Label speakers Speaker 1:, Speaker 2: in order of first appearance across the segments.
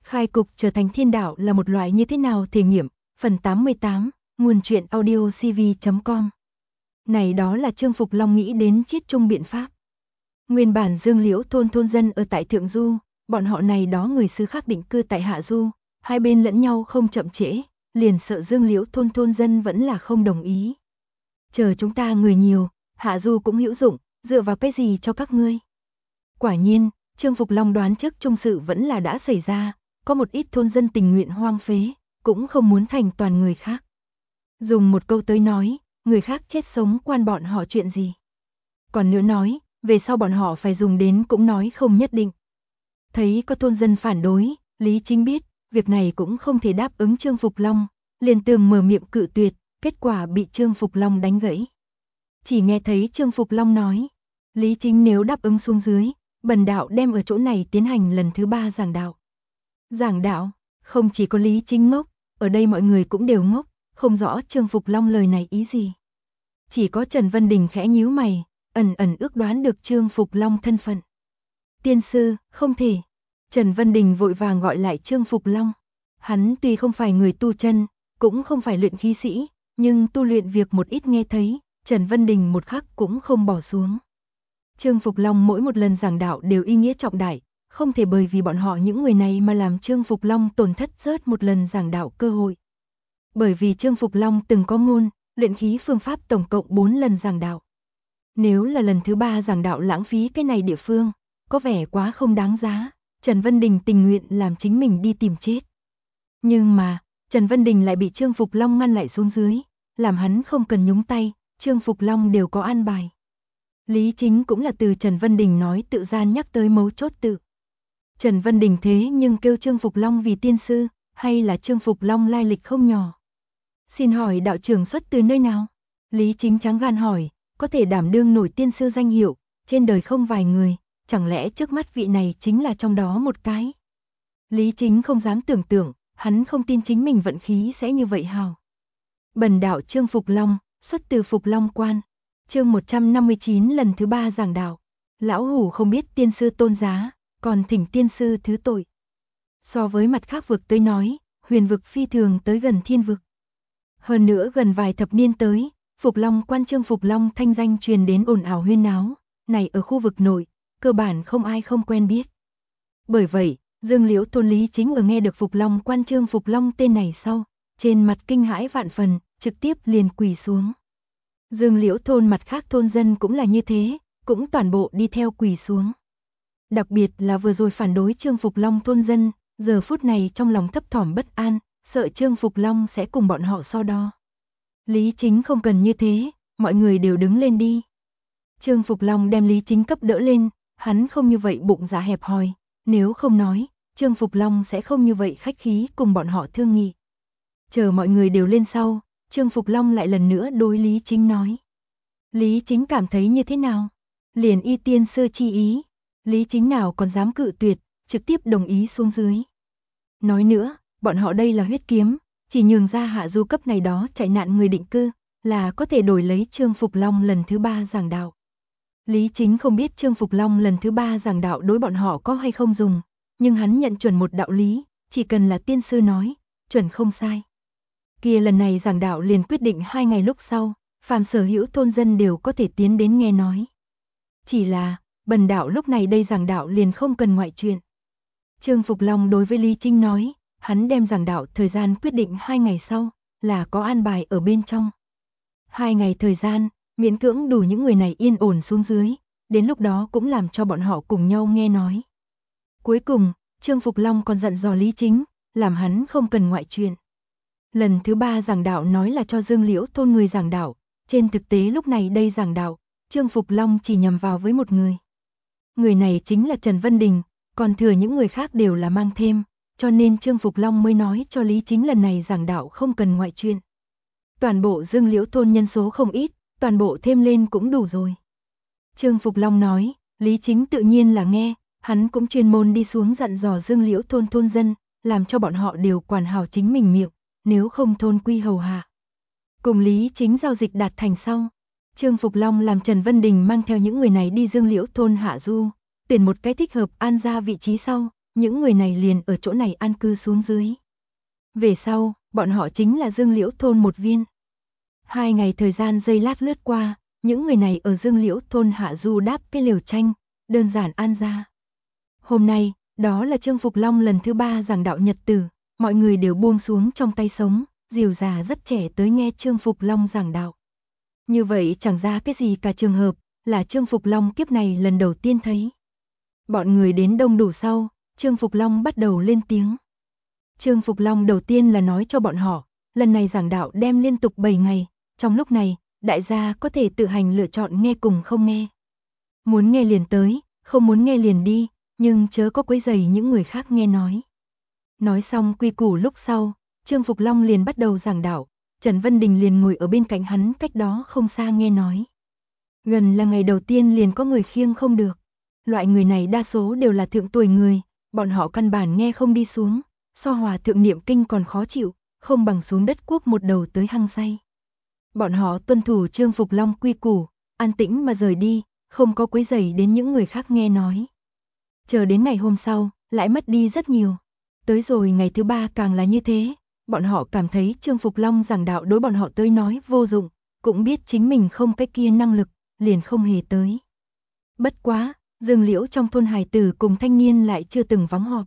Speaker 1: Khai cục trở thành thiên đạo là một loại như thế nào thể nghiệm, phần 88, nguồn truyện audio cv.com. Này đó là Trương Phục Long nghĩ đến chiết chung biện pháp. Nguyên bản Dương Liễu thôn dân ở tại Thượng Du, bọn họ này đó người xứ khác định cư tại Hạ Du, hai bên lẫn nhau không chậm trễ, liền sợ Dương Liễu thôn dân vẫn là không đồng ý. Chờ chúng ta người nhiều, Hạ Du cũng hữu dụng, dựa vào cái gì cho các ngươi? Quả nhiên, Trương Phục Long đoán trước chung sự vẫn là đã xảy ra, có một ít thôn dân tình nguyện hoang phế, cũng không muốn thành toàn người khác. Dùng một câu tới nói, người khác chết sống quan bọn họ chuyện gì. Còn nữa nói, về sau bọn họ phải dùng đến cũng nói không nhất định. Thấy có thôn dân phản đối, Lý Chính biết, việc này cũng không thể đáp ứng Trương Phục Long, liền tường mở miệng cự tuyệt, kết quả bị Trương Phục Long đánh gãy. Chỉ nghe thấy Trương Phục Long nói, Lý Chính nếu đáp ứng xuống dưới, bần đạo đem ở chỗ này tiến hành lần thứ 3 giảng đạo. Giảng đạo, không chỉ có Lý Chính ngốc, ở đây mọi người cũng đều ngốc, không rõ Trương Phục Long lời này ý gì. Chỉ có Trần Vân Đình khẽ nhíu mày, ẩn ước đoán được Trương Phục Long thân phận. Tiên sư, không thể. Trần Vân Đình vội vàng gọi lại Trương Phục Long. Hắn tuy không phải người tu chân, cũng không phải luyện khí sĩ, nhưng tu luyện việc một ít nghe thấy, Trần Vân Đình một khắc cũng không bỏ xuống. Trương Phục Long mỗi một lần giảng đạo đều ý nghĩa trọng đại, không thể bởi vì bọn họ những người này mà làm Trương Phục Long tổn thất rớt một lần giảng đạo cơ hội. Bởi vì Trương Phục Long từng có ngôn, luyện khí phương pháp tổng cộng 4 lần giảng đạo. Nếu là lần thứ 3 giảng đạo lãng phí cái này địa phương, có vẻ quá không đáng giá, Trần Vân Đình tình nguyện làm chính mình đi tìm chết. Nhưng mà, Trần Vân Đình lại bị Trương Phục Long ngăn lại xuống dưới, làm hắn không cần nhúng tay, Trương Phục Long đều có an bài. Lý Chính cũng là từ Trần Vân Đình nói tự gian nhắc tới mấu chốt tự. Trần Vân Đình thế nhưng kêu Trương Phục Long vì tiên sư, hay là Trương Phục Long lai lịch không nhỏ? Xin hỏi đạo trưởng xuất từ nơi nào? Lý Chính trắng gan hỏi, có thể đảm đương nổi tiên sư danh hiệu, trên đời không vài người, chẳng lẽ trước mắt vị này chính là trong đó một cái? Lý Chính không dám tưởng tượng, hắn không tin chính mình vận khí sẽ như vậy hào. Bần đạo Trương Phục Long, xuất từ Phục Long Quan. Chương 159 lần thứ 3 giảng đạo. Lão hủ không biết tiên sư tôn giá, còn thỉnh tiên sư thứ tội. So với mặt khác vực tới nói, huyền vực phi thường tới gần thiên vực. Hơn nữa gần vài thập niên tới, Phục Long Quan Trương Phục Long thanh danh truyền đến ồn ào huyên náo, này ở khu vực nội, cơ bản không ai không quen biết. Bởi vậy, Dương Liễu thôn Lý Chính ở nghe được Phục Long Quan Trương Phục Long tên này sau, trên mặt kinh hãi vạn phần, trực tiếp liền quỳ xuống. Dương Liễu thôn mặt khác thôn dân cũng là như thế, cũng toàn bộ đi theo quỳ xuống. Đặc biệt là vừa rồi phản đối Trương Phục Long thôn dân, giờ phút này trong lòng thấp thỏm bất an, sợ Trương Phục Long sẽ cùng bọn họ so đo. Lý Chính không cần như thế, mọi người đều đứng lên đi. Trương Phục Long đem Lý Chính cấp đỡ lên, hắn không như vậy bụng dạ hẹp hòi, nếu không nói, Trương Phục Long sẽ không như vậy khách khí cùng bọn họ thương nghị. Chờ mọi người đều lên sau, Trương Phục Long lại lần nữa đối Lý Chính nói. Lý Chính cảm thấy như thế nào? Liền y tiên sư chi ý. Lý Chính nào còn dám cự tuyệt, trực tiếp đồng ý xuống dưới. Nói nữa, bọn họ đây là huyết kiếm, chỉ nhường ra Hạ Du cấp này đó chạy nạn người định cư, là có thể đổi lấy Trương Phục Long lần thứ 3 giảng đạo. Lý Chính không biết Trương Phục Long lần thứ 3 giảng đạo đối bọn họ có hay không dùng, nhưng hắn nhận chuẩn một đạo lý, chỉ cần là tiên sư nói, chuẩn không sai. Kia lần này giảng đạo liền quyết định 2 ngày lúc sau, phàm sở hữu thôn dân đều có thể tiến đến nghe nói. Chỉ là, bần đạo lúc này đây giảng đạo liền không cần ngoại chuyện. Trương Phục Long đối với Lý Chính nói, hắn đem giảng đạo thời gian quyết định 2 ngày sau, là có an bài ở bên trong. 2 ngày thời gian, miễn cưỡng đủ những người này yên ổn xuống dưới, đến lúc đó cũng làm cho bọn họ cùng nhau nghe nói. Cuối cùng, Trương Phục Long còn dặn dò Lý Chính, làm hắn không cần ngoại chuyện. Lần thứ 3 giảng đạo nói là cho Dương Liễu thôn người giảng đạo, trên thực tế lúc này đây giảng đạo, Trương Phục Long chỉ nhằm vào với một người. Người này chính là Trần Vân Đình, còn thừa những người khác đều là mang thêm, cho nên Trương Phục Long mới nói cho Lý Chính lần này giảng đạo không cần ngoại chuyện. Toàn bộ Dương Liễu thôn nhân số không ít, toàn bộ thêm lên cũng đủ rồi. Trương Phục Long nói, Lý Chính tự nhiên là nghe, hắn cũng chuyên môn đi xuống dặn dò Dương Liễu thôn dân, làm cho bọn họ đều quản hảo chính mình miệng, nếu không thôn quy hầu hạ. Cùng Lý Chính giao dịch đạt thành sau, Trương Phục Long làm Trần Vân Đình mang theo những người này đi Dương Liễu thôn Hạ Du, tuyển một cái thích hợp an gia vị trí sau, những người này liền ở chỗ này an cư xuống dưới. Về sau, bọn họ chính là Dương Liễu thôn một viên. 2 ngày thời gian giây lát lướt qua, những người này ở Dương Liễu thôn hạ du đáp cái lều tranh, đơn giản an ra. Hôm nay, đó là Trương Phục Long lần thứ 3 giảng đạo nhật tử, mọi người đều buông xuống trong tay sống, dìu già rất trẻ tới nghe Trương Phục Long giảng đạo. Như vậy chẳng ra cái gì cả, trường hợp là Trương Phục Long kiếp này lần đầu tiên thấy. Bọn người đến đông đủ sau, Trương Phục Long bắt đầu lên tiếng. Trương Phục Long đầu tiên là nói cho bọn họ, lần này giảng đạo đem liên tục 7 ngày, trong lúc này, đại gia có thể tự hành lựa chọn nghe cùng không nghe. Muốn nghe liền tới, không muốn nghe liền đi, nhưng chớ có quấy rầy những người khác nghe nói. Nói xong quy củ lúc sau, Trương Phục Long liền bắt đầu giảng đạo, Trần Vân Đình liền ngồi ở bên cạnh hắn cách đó không xa nghe nói. Gần là ngày đầu tiên liền có người khiêng không được. Loại người này đa số đều là thượng tuổi người, bọn họ căn bản nghe không đi xuống, so hòa thượng niệm kinh còn khó chịu, không bằng xuống đất cuốc một đầu tới hăng say. Bọn họ tuân thủ Trương Phục Long quy củ, an tĩnh mà rời đi, không có quấy rầy đến những người khác nghe nói. Chờ đến ngày hôm sau, lại mất đi rất nhiều. Tới rồi ngày thứ 3 càng là như thế, bọn họ cảm thấy Trương Phục Long giảng đạo đối bọn họ tới nói vô dụng, cũng biết chính mình không cái kia năng lực, liền không hề tới. Bất quá, Dương Liễu trong thôn hài tử cùng thanh niên lại chưa từng vắng họp.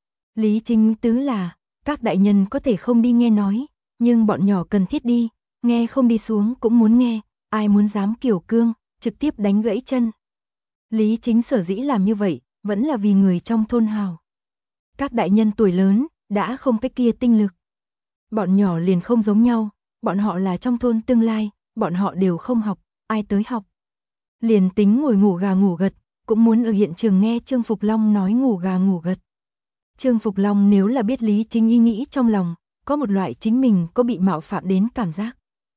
Speaker 1: Lý chính tứ là, các đại nhân có thể không đi nghe nói, nhưng bọn nhỏ cần thiết đi, nghe không đi xuống cũng muốn nghe, ai muốn dám kiều cương, trực tiếp đánh gãy chân. Lý chính sở dĩ làm như vậy, vẫn là vì người trong thôn hào. Các đại nhân tuổi lớn, đã không cái kia tinh lực. Bọn nhỏ liền không giống nhau, bọn họ là trong thôn tương lai, bọn họ đều không học, ai tới học. Liền tính ngồi ngủ gà ngủ gật, cũng muốn ở hiện trường nghe Trương Phục Long nói ngủ gà ngủ gật. Trương Phục Long nếu là biết Lý Chính ý nghĩ trong lòng, có một loại chính mình có bị mạo phạm đến cảm giác.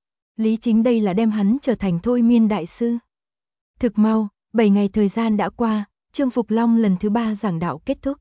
Speaker 1: Lý Chính đây là đem hắn trở thành thôi miên đại sư. Thực mau, 7 ngày thời gian đã qua, Trương Phục Long lần thứ 3 giảng đạo kết thúc.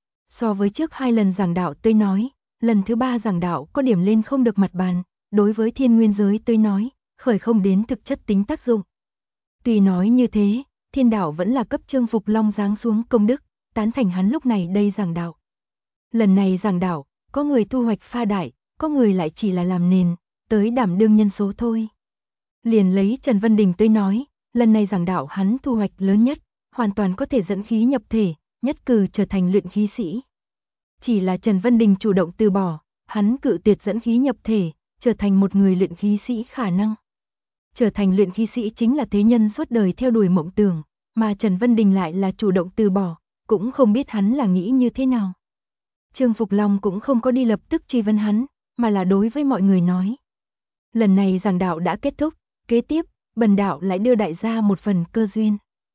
Speaker 1: So với trước 2 lần giảng đạo tôi nói, lần thứ 3 giảng đạo có điểm lên không được mặt bàn, đối với thiên nguyên giới tôi nói, khởi không đến thực chất tính tác dụng. Tuy nói như thế, thiên đạo vẫn là cấp Trương Phục Long giáng xuống công đức, tán thành hắn lúc này đây giảng đạo. Lần này giảng đạo, có người thu hoạch pha đại, có người lại chỉ là làm nền, tới đảm đương nhân số thôi. Liền lấy Trần Vân Đình tới nói, lần này giảng đạo hắn thu hoạch lớn nhất, hoàn toàn có thể dẫn khí nhập thể, nhất cử trở thành luyện khí sĩ. Chỉ là Trần Vân Đình chủ động từ bỏ, hắn cự tuyệt dẫn khí nhập thể, trở thành một người luyện khí sĩ khả năng. Trở thành luyện khí sĩ chính là thế nhân suốt đời theo đuổi mộng tưởng, mà Trần Vân Đình lại là chủ động từ bỏ, cũng không biết hắn là nghĩ như thế nào. Trương Phục Long cũng không có đi lập tức truy vấn hắn, mà là đối với mọi người nói. Lần này giảng đạo đã kết thúc, kế tiếp, bần đạo lại đưa đại gia một phần cơ duyên.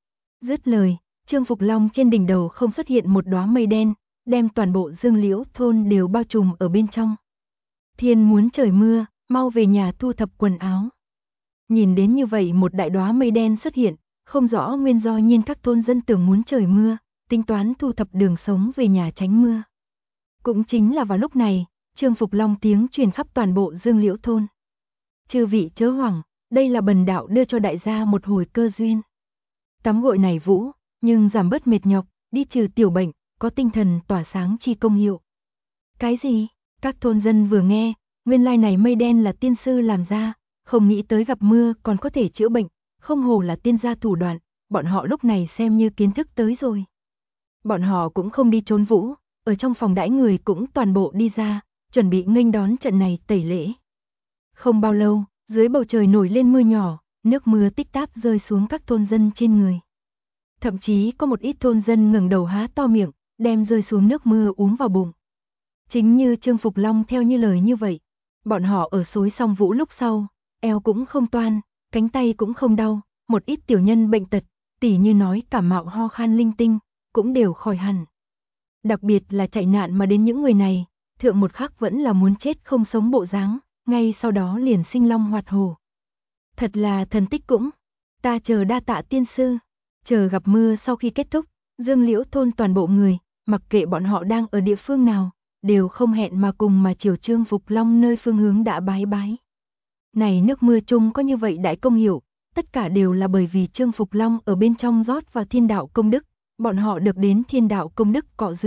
Speaker 1: Dứt lời, Trương Phục Long trên đỉnh đầu không xuất hiện một đóa mây đen, đem toàn bộ Dương Liễu thôn đều bao trùm ở bên trong. Thiên muốn trời mưa, mau về nhà thu thập quần áo. Nhìn đến như vậy một đại đóa mây đen xuất hiện, không rõ nguyên do nhiên các thôn dân tưởng muốn trời mưa, tính toán thu thập đường sống về nhà tránh mưa. Cũng chính là vào lúc này, Trương Phục Long tiếng truyền khắp toàn bộ Dương Liễu thôn. Chư vị chớ hoảng, đây là bần đạo đưa cho đại gia một hồi cơ duyên. Tắm gội này vũ, nhưng giảm bớt mệt nhọc, đi trừ tiểu bệnh, có tinh thần tỏa sáng chi công hiệu. Cái gì? Các thôn dân vừa nghe, nguyên lai này mây đen là tiên sư làm ra, không nghĩ tới gặp mưa còn có thể chữa bệnh, không hổ là tiên gia thủ đoạn, bọn họ lúc này xem như kiến thức tới rồi. Bọn họ cũng không đi trốn vũ, ở trong phòng đãi người cũng toàn bộ đi ra, chuẩn bị nghênh đón trận này tẩy lễ. Không bao lâu, dưới bầu trời nổi lên mưa nhỏ, nước mưa tích táp rơi xuống các thôn dân trên người. Thậm chí có một ít thôn dân ngẩng đầu há to miệng, đem rơi xuống nước mưa uống vào bụng. Chính như Trương Phục Long theo như lời như vậy, bọn họ ở xối xong vũ lúc sau, eo cũng không toan, cánh tay cũng không đau, một ít tiểu nhân bệnh tật, tỉ như nói cảm mạo ho khan linh tinh, cũng đều khỏi hẳn. Đặc biệt là chạy nạn mà đến những người này, thượng một khắc vẫn là muốn chết không sống bộ dáng, ngay sau đó liền sinh long hoạt hổ. Thật là thần tích cũng, ta chờ đa tạ tiên sư, chờ gặp mưa sau khi kết thúc, Dương Liễu thôn toàn bộ người, mặc kệ bọn họ đang ở địa phương nào, đều không hẹn mà cùng mà chiều Trương Phục Long nơi phương hướng đã bái bái. Này nước mưa chung có như vậy đại công hiệu, tất cả đều là bởi vì Trương Phục Long ở bên trong rót vào thiên đạo công đức, bọn họ được đến thiên đạo công đức cọ rửa,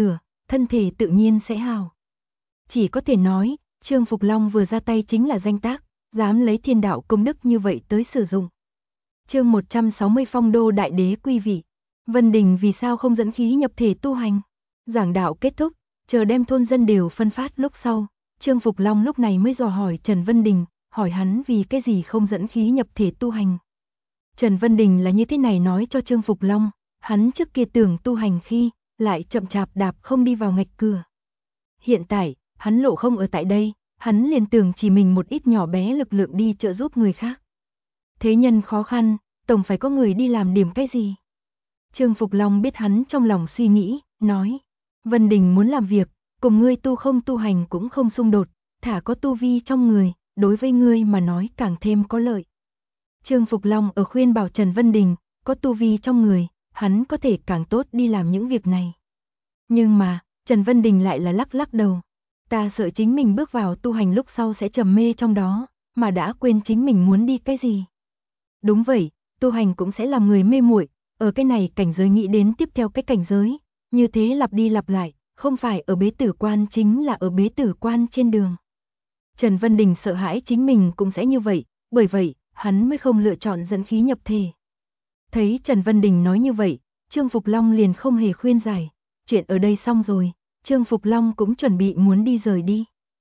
Speaker 1: thân thể tự nhiên sẽ hào. Chỉ có thể nói, Trương Phục Long vừa ra tay chính là danh tác, dám lấy thiên đạo công đức như vậy tới sử dụng. Chương 160 Phong Đô Đại Đế quy vị. Vân Đình vì sao không dẫn khí nhập thể tu hành? Giảng đạo kết thúc, chờ đem thôn dân đều phân phát lúc sau, Trương Phục Long lúc này mới dò hỏi Trần Vân Đình, hỏi hắn vì cái gì không dẫn khí nhập thể tu hành. Trần Vân Đình là như thế này nói cho Trương Phục Long, hắn trước kia tưởng tu hành khi, lại chậm chạp đạp không đi vào ngạch cửa. Hiện tại, hắn lộ không ở tại đây, hắn liền tưởng chỉ mình một ít nhỏ bé lực lượng đi trợ giúp người khác. Thế nhân khó khăn, tổng phải có người đi làm điểm cái gì. Trương Phục Long biết hắn trong lòng suy nghĩ, nói, Vân Đình muốn làm việc, cùng ngươi tu không tu hành cũng không xung đột, thả có tu vi trong người, đối với ngươi mà nói càng thêm có lợi. Trương Phục Long ở khuyên bảo Trần Vân Đình, có tu vi trong người, hắn có thể càng tốt đi làm những việc này. Nhưng mà, Trần Vân Đình lại là lắc lắc đầu. Ta sợ chính mình bước vào tu hành lúc sau sẽ trầm mê trong đó, mà đã quên chính mình muốn đi cái gì. Đúng vậy, tu hành cũng sẽ làm người mê muội, ở cái này cảnh giới nghĩ đến tiếp theo cái cảnh giới, như thế lặp đi lặp lại, không phải ở bế tử quan chính là ở bế tử quan trên đường. Trần Vân Đình sợ hãi chính mình cũng sẽ như vậy, bởi vậy, hắn mới không lựa chọn dẫn khí nhập thể. Thấy Trần Vân Đình nói như vậy, Trương Phục Long liền không hề khuyên giải, chuyện ở đây xong rồi, Trương Phục Long cũng chuẩn bị muốn đi rời đi.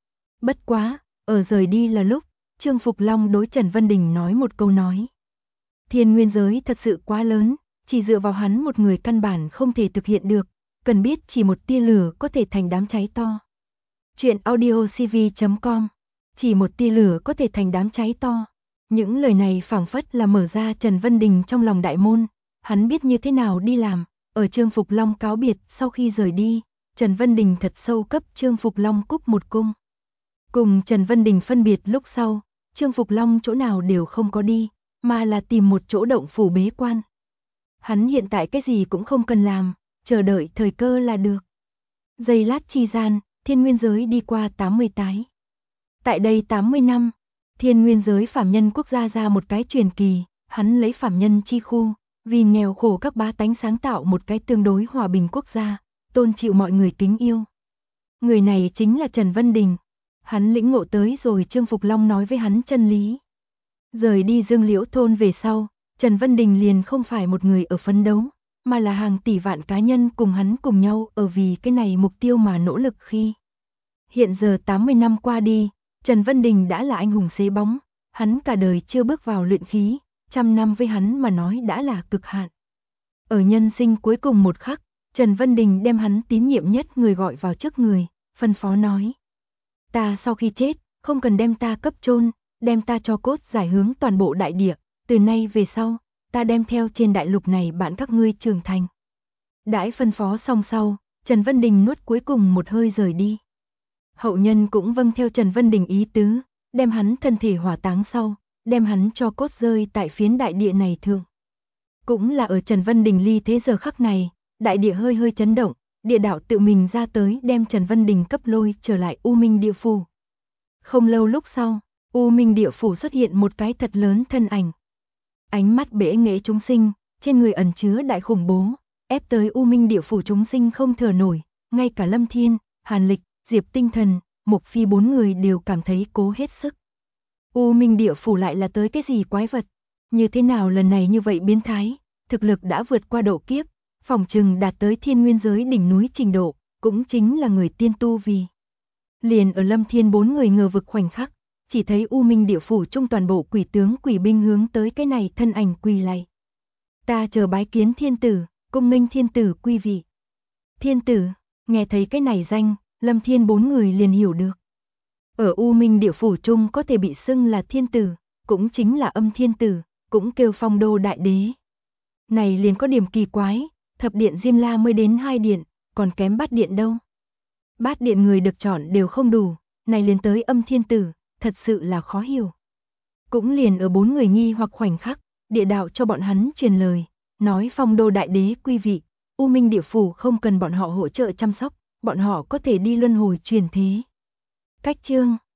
Speaker 1: Bất quá, ở rời đi là lúc, Trương Phục Long đối Trần Vân Đình nói một câu nói. Thiên nguyên giới thật sự quá lớn, chỉ dựa vào hắn một người căn bản không thể thực hiện được, cần biết chỉ một tia lửa có thể thành đám cháy to. Chuyện audiocv.com. Chỉ một tia lửa có thể thành đám cháy to. Những lời này phảng phất là mở ra Trần Vân Đình trong lòng đại môn, hắn biết như thế nào đi làm. Ở Trương Phục Long cáo biệt sau khi rời đi, Trần Vân Đình thật sâu cấp Trương Phục Long cúc một cung. Cùng Trần Vân Đình phân biệt lúc sau, Trương Phục Long chỗ nào đều không có đi, mà là tìm một chỗ động phủ bế quan. Hắn hiện tại cái gì cũng không cần làm, chờ đợi thời cơ là được. Giây lát chi gian, thiên nguyên giới đi qua 80 tái. Tại đây 80 năm, thiên nguyên giới phàm nhân quốc gia ra một cái truyền kỳ, hắn lấy phàm nhân chi khu, vì nghèo khổ các bá tánh sáng tạo một cái tương đối hòa bình quốc gia, tôn chịu mọi người kính yêu. Người này chính là Trần Vân Đình. Hắn lĩnh ngộ tới rồi Trương Phục Long nói với hắn chân lý. Rời đi Dương Liễu thôn về sau, Trần Vân Đình liền không phải một người ở phấn đấu, mà là hàng tỷ vạn cá nhân cùng hắn cùng nhau ở vì cái này mục tiêu mà nỗ lực khi. Hiện giờ 80 năm qua đi, Trần Vân Đình đã là anh hùng xế bóng, hắn cả đời chưa bước vào luyện khí, 100 năm với hắn mà nói đã là cực hạn. Ở nhân sinh cuối cùng một khắc, Trần Vân Đình đem hắn tín nhiệm nhất người gọi vào trước người, phân phó nói. Ta sau khi chết, không cần đem ta cấp chôn, đem ta cho cốt giải hướng toàn bộ đại địa, từ nay về sau, ta đem theo trên đại lục này bạn các ngươi trưởng thành. Đãi phân phó xong sau, Trần Vân Đình nuốt cuối cùng một hơi rời đi. Hậu nhân cũng vâng theo Trần Vân Đình ý tứ, đem hắn thân thể hỏa táng sau, đem hắn cho cốt rơi tại phiến đại địa này thượng. Cũng là ở Trần Vân Đình ly thế giờ khắc này, đại địa hơi hơi chấn động, địa đạo tự mình ra tới đem Trần Vân Đình cấp lôi trở lại U Minh địa phủ. Không lâu lúc sau, U Minh địa phủ xuất hiện một cái thật lớn thân ảnh. Ánh mắt bể nghệ chúng sinh, trên người ẩn chứa đại khủng bố, ép tới U Minh địa phủ chúng sinh không thở nổi, ngay cả Lâm Thiên, Hàn Lịch, Diệp Tinh Thần, Mục Phi 4 người đều cảm thấy cố hết sức. U Minh địa phủ lại là tới cái gì quái vật? Như thế nào lần này như vậy biến thái, thực lực đã vượt qua độ kiếp, phỏng chừng đạt tới thiên nguyên giới đỉnh núi trình độ, cũng chính là người tiên tu vì. Liền ở Lâm Thiên 4 người ngờ vực khoảnh khắc, chỉ thấy U Minh địa phủ trung toàn bộ quỷ tướng quỷ binh hướng tới cái này thân ảnh quỳ lạy. Ta chờ bái kiến thiên tử, cung nghênh thiên tử quy vị. Thiên tử, nghe thấy cái này danh, Lâm Thiên 4 người liền hiểu được. Ở U Minh địa phủ trung có thể bị xưng là thiên tử, cũng chính là âm thiên tử, cũng kêu Phong Đô Đại Đế. Này liền có điểm kỳ quái, thập điện Diêm La mới đến 2 điện, còn kém bát điện đâu. Bát điện người được chọn đều không đủ, này liền tới âm thiên tử, thật sự là khó hiểu. Cũng liền ở 4 người nghi hoặc khoảnh khắc, địa đạo cho bọn hắn truyền lời, nói Phong Đô Đại Đế quy vị, U Minh địa phủ không cần bọn họ hỗ trợ chăm sóc, bọn họ có thể đi luân hồi truyền thế. Cách chương